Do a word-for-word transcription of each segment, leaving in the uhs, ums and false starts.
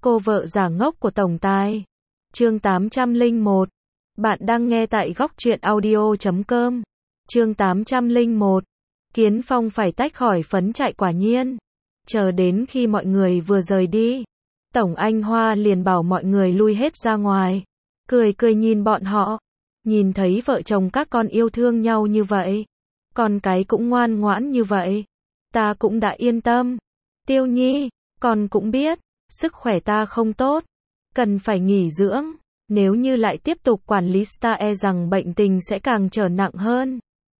Cô vợ giả ngốc của tổng tài. Chương tám trăm lẻ một. Bạn đang nghe tại góc truyện audio chấm com. Chương tám trăm lẻ một. Kiến Phong phải tách khỏi phấn chạy quả nhiên. Chờ đến khi mọi người vừa rời đi, Tổng Anh Hoa liền bảo mọi người lui hết ra ngoài. Cười cười nhìn bọn họ. Nhìn thấy vợ chồng các con yêu thương nhau như vậy, con cái cũng ngoan ngoãn như vậy, ta cũng đã yên tâm. Tiêu Nhi, con cũng biết, sức khỏe ta không tốt, cần phải nghỉ dưỡng. Nếu như lại tiếp tục quản lý ta e rằng bệnh tình sẽ càng trở nặng hơn.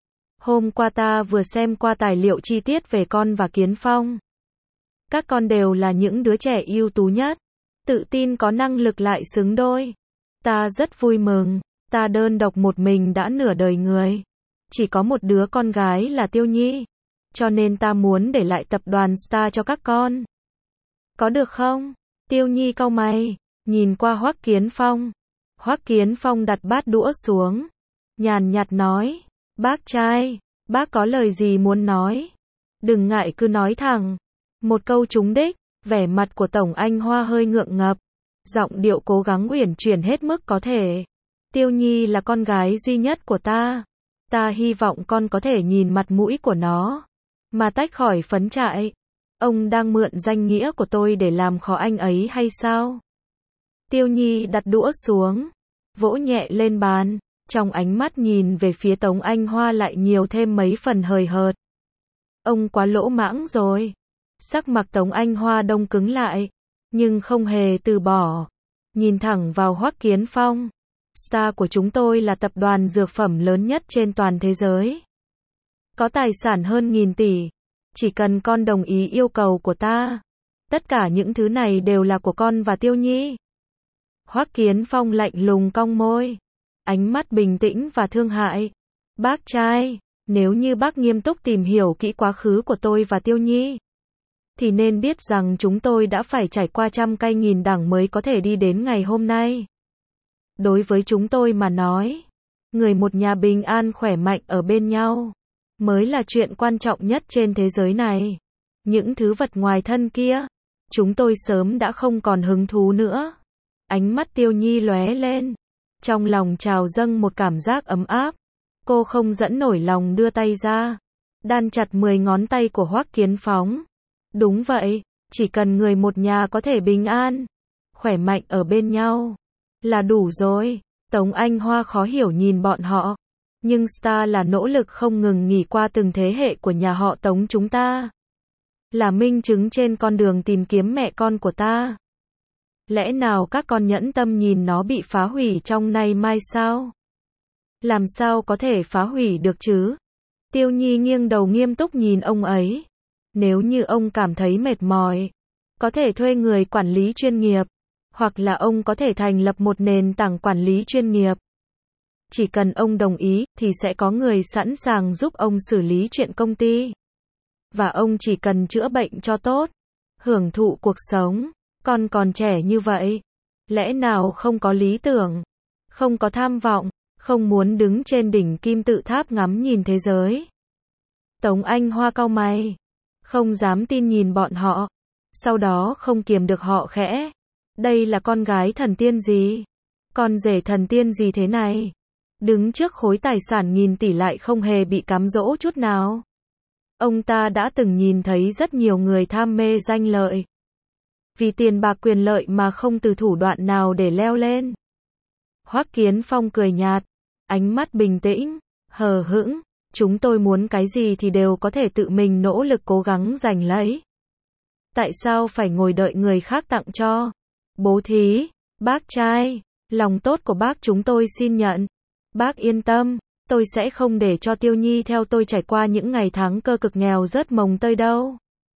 Hôm qua ta vừa xem qua tài liệu chi tiết về con và Kiến Phong. Các con đều là những đứa trẻ ưu tú nhất, tự tin có năng lực lại xứng đôi. Ta rất vui mừng, ta đơn độc một mình đã nửa đời người. Chỉ có một đứa con gái là Tiêu Nhi, cho nên ta muốn để lại tập đoàn Star cho các con. Có được không? Tiêu Nhi cau mày, nhìn qua Hoắc Kiến Phong. Hoắc Kiến Phong đặt bát đũa xuống, nhàn nhạt nói, bác trai, bác có lời gì muốn nói? Đừng ngại cứ nói thẳng. Một câu trúng đích, vẻ mặt của Tổng Anh Hoa hơi ngượng ngập, giọng điệu cố gắng uyển chuyển hết mức có thể. Tiêu Nhi là con gái duy nhất của ta. Ta hy vọng con có thể nhìn mặt mũi của nó mà tách khỏi phấn trại. Ông đang mượn danh nghĩa của tôi để làm khó anh ấy hay sao? Tiêu Nhi đặt đũa xuống, vỗ nhẹ lên bàn, trong ánh mắt nhìn về phía Tống Anh Hoa lại nhiều thêm mấy phần hời hợt. Ông quá lỗ mãng rồi. Sắc mặt Tống Anh Hoa đông cứng lại, nhưng không hề từ bỏ. Nhìn thẳng vào Hoắc Kiến Phong. Star của chúng tôi là tập đoàn dược phẩm lớn nhất trên toàn thế giới. Có tài sản hơn nghìn tỷ. Chỉ cần con đồng ý yêu cầu của ta, tất cả những thứ này đều là của con và Tiêu Nhi. Hoắc Kiến Phong lạnh lùng cong môi, ánh mắt bình tĩnh và thương hại. Bác trai, nếu như bác nghiêm túc tìm hiểu kỹ quá khứ của tôi và Tiêu Nhi, thì nên biết rằng chúng tôi đã phải trải qua trăm cây nghìn đắng mới có thể đi đến ngày hôm nay. Đối với chúng tôi mà nói, người một nhà bình an khỏe mạnh ở bên nhau mới là chuyện quan trọng nhất trên thế giới này. Những thứ vật ngoài thân kia, chúng tôi sớm đã không còn hứng thú nữa. Ánh mắt Tiêu Nhi lóe lên, trong lòng trào dâng một cảm giác ấm áp. Cô không dẫn nổi lòng đưa tay ra, đan chặt mười ngón tay của Hoắc Kiến Phong. Đúng vậy, chỉ cần người một nhà có thể bình an, khỏe mạnh ở bên nhau là đủ rồi. Tống Anh Hoa khó hiểu nhìn bọn họ, nhưng Star là nỗ lực không ngừng nghỉ qua từng thế hệ của nhà họ Tống chúng ta, là minh chứng trên con đường tìm kiếm mẹ con của ta. Lẽ nào các con nhẫn tâm nhìn nó bị phá hủy trong nay mai sao? Làm sao có thể phá hủy được chứ? Tiêu Nhi nghiêng đầu nghiêm túc nhìn ông ấy. Nếu như ông cảm thấy mệt mỏi, có thể thuê người quản lý chuyên nghiệp, hoặc là ông có thể thành lập một nền tảng quản lý chuyên nghiệp. Chỉ cần ông đồng ý, thì sẽ có người sẵn sàng giúp ông xử lý chuyện công ty. Và ông chỉ cần chữa bệnh cho tốt, hưởng thụ cuộc sống. Con còn trẻ như vậy, lẽ nào không có lý tưởng, không có tham vọng, không muốn đứng trên đỉnh kim tự tháp ngắm nhìn thế giới? Tống Anh Hoa cau mày, không dám tin nhìn bọn họ, sau đó không kiềm được họ khẽ. Đây là con gái thần tiên gì? Con rể thần tiên gì thế này? Đứng trước khối tài sản nghìn tỷ lại không hề bị cám dỗ chút nào. Ông ta đã từng nhìn thấy rất nhiều người tham mê danh lợi, vì tiền bạc quyền lợi mà không từ thủ đoạn nào để leo lên. Hoắc Kiến Phong cười nhạt, ánh mắt bình tĩnh, hờ hững. Chúng tôi muốn cái gì thì đều có thể tự mình nỗ lực cố gắng giành lấy. Tại sao phải ngồi đợi người khác tặng cho? Bố thí, bác trai, lòng tốt của bác chúng tôi xin nhận. Bác yên tâm, tôi sẽ không để cho Tiêu Nhi theo tôi trải qua những ngày tháng cơ cực nghèo rớt mồng tơi đâu.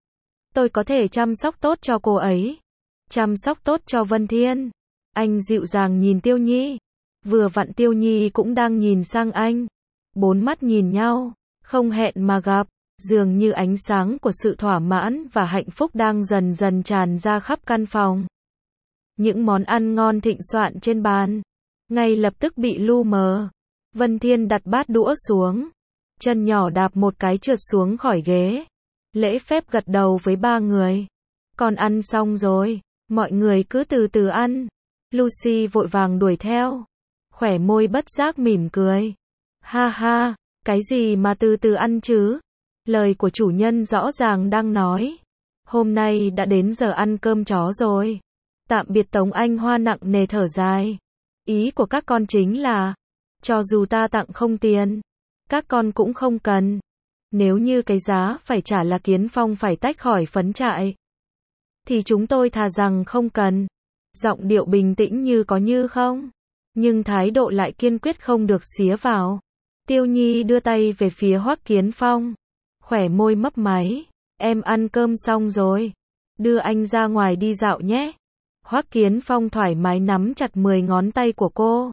Tôi có thể chăm sóc tốt cho cô ấy, chăm sóc tốt cho Vân Thiên. Anh dịu dàng nhìn Tiêu Nhi, vừa vặn Tiêu Nhi cũng đang nhìn sang anh. Bốn mắt nhìn nhau, không hẹn mà gặp, dường như ánh sáng của sự thỏa mãn và hạnh phúc đang dần dần tràn ra khắp căn phòng. Những món ăn ngon thịnh soạn trên bàn, ngay lập tức bị lu mờ. Vân Thiên đặt bát đũa xuống, chân nhỏ đạp một cái trượt xuống khỏi ghế, lễ phép gật đầu với ba người. Con ăn xong rồi, Mọi người cứ từ từ ăn. Lucy vội vàng đuổi theo. Khỏe môi bất giác mỉm cười. Ha ha, cái gì mà từ từ ăn chứ? Lời của chủ nhân rõ ràng đang nói. Hôm nay đã đến giờ ăn cơm chó rồi. Tạm biệt Tống Anh Hoa nặng nề thở dài. Ý của các con chính là, cho dù ta tặng không tiền, các con cũng không cần. Nếu như cái giá phải trả là Kiến Phong phải tách khỏi phấn trại, thì chúng tôi thà rằng không cần. Giọng điệu bình tĩnh như có như không, nhưng thái độ lại kiên quyết không được xía vào. Tiêu Nhi đưa tay về phía Hoắc Kiến Phong, khỏe môi mấp máy. Em ăn cơm xong rồi, đưa anh ra ngoài đi dạo nhé. Hoắc Kiến Phong thoải mái nắm chặt mười ngón tay của cô.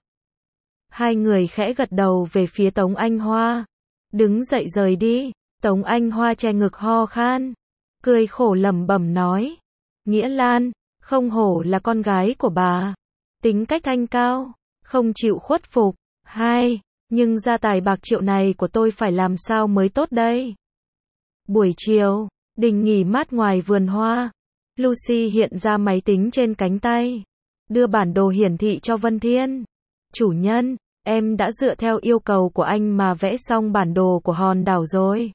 Hai người khẽ gật đầu về phía Tống Anh Hoa. Đứng dậy rời đi. Tống Anh Hoa che ngực ho khan, cười khổ lẩm bẩm nói. Nghĩa Lan, không hổ là con gái của bà. Tính cách thanh cao, không chịu khuất phục. Hai, nhưng gia tài bạc triệu này của tôi phải làm sao mới tốt đây? Buổi chiều, đình nghỉ mát ngoài vườn hoa. Lucy hiện ra máy tính trên cánh tay, đưa bản đồ hiển thị cho Vân Thiên. Chủ nhân, em đã dựa theo yêu cầu của anh mà vẽ xong bản đồ của hòn đảo rồi.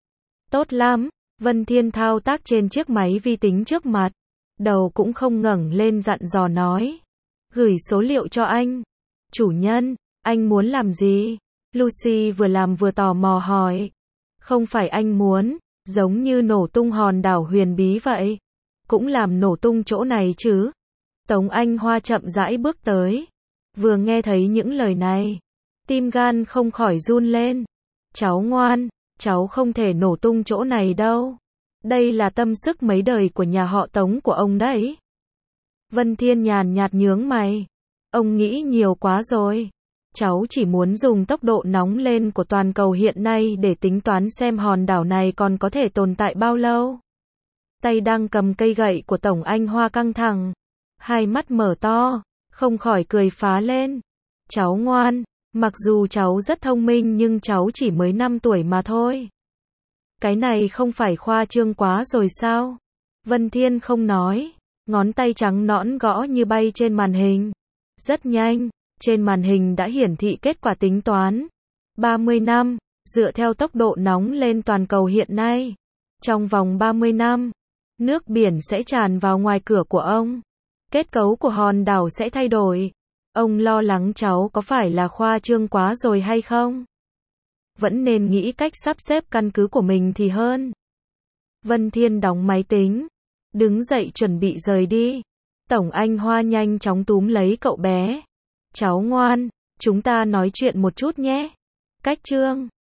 Tốt lắm, Vân Thiên thao tác trên chiếc máy vi tính trước mặt, đầu cũng không ngẩng lên dặn dò nói. Gửi số liệu cho anh. Chủ nhân, anh muốn làm gì? Lucy vừa làm vừa tò mò hỏi. Không phải anh muốn, giống như nổ tung hòn đảo huyền bí vậy. Cũng làm nổ tung chỗ này chứ. Tống Anh Hoa chậm rãi bước tới. Vừa nghe thấy những lời này, tim gan không khỏi run lên. Cháu ngoan, cháu không thể nổ tung chỗ này đâu. Đây là tâm sức mấy đời của nhà họ Tống của ông đấy. Vân Thiên nhàn nhạt nhướng mày. Ông nghĩ nhiều quá rồi. Cháu chỉ muốn dùng tốc độ nóng lên của toàn cầu hiện nay để tính toán xem hòn đảo này còn có thể tồn tại bao lâu. Tay đang cầm cây gậy của Tổng Anh Hoa căng thẳng, hai mắt mở to, không khỏi cười phá lên. Cháu ngoan, mặc dù cháu rất thông minh nhưng cháu chỉ mới năm tuổi mà thôi. Cái này không phải khoa trương quá rồi sao? Vân Thiên không nói, ngón tay trắng nõn gõ như bay trên màn hình. Rất nhanh, trên màn hình đã hiển thị kết quả tính toán. ba mươi năm, dựa theo tốc độ nóng lên toàn cầu hiện nay. Trong vòng ba mươi năm, nước biển sẽ tràn vào ngoài cửa của ông. Kết cấu của hòn đảo sẽ thay đổi. Ông lo lắng cháu có phải là khoa trương quá rồi hay không? Vẫn nên nghĩ cách sắp xếp căn cứ của mình thì hơn. Vân Thiên đóng máy tính, đứng dậy chuẩn bị rời đi. Tổng Anh Hoa nhanh chóng túm lấy cậu bé. Cháu ngoan, chúng ta nói chuyện một chút nhé. Cách chương